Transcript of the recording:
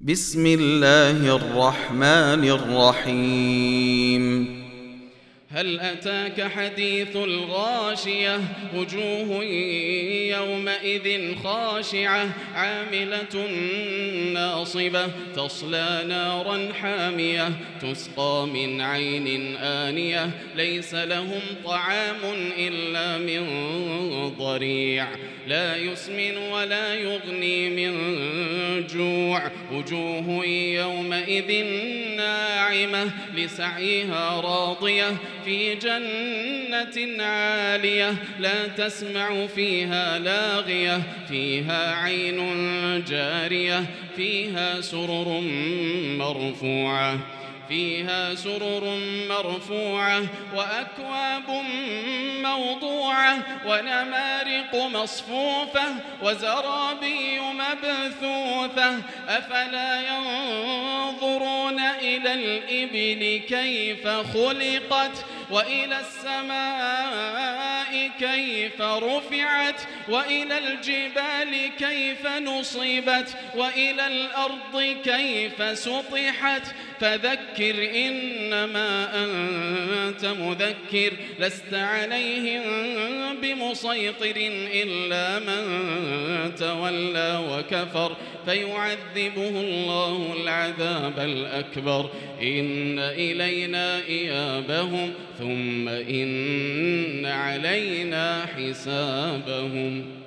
بسم الله الرحمن الرحيم هل أتاك حديث الغاشية وجوه يومئذ خاشعة عاملة ناصبة تصلى نارا حامية تسقى من عين آنية ليس لهم طعام إلا من ضريع لا يسمن ولا يغني من جوع وجوه يومئذ ناعمة لسعيها راضية في جنة عالية لا تسمع فيها لاغية فيها عين جارية فيها سرر مرفوعة وأكواب موضوعة ونمارق مصفوفة وزرابي مبثوثة أفلا ينظرون إلى الإبل كيف خلقت وإلى السماء كيف رفعت وإلى الجبال كيف نصبت وإلى الأرض كيف سطحت فذكر إنما أنت مذكر لست عليهم بمسيطر إلا من تولى وكفر فيعذبه الله العذاب الأكبر إن إلينا إيابهم ثم إن علينا حسابهم.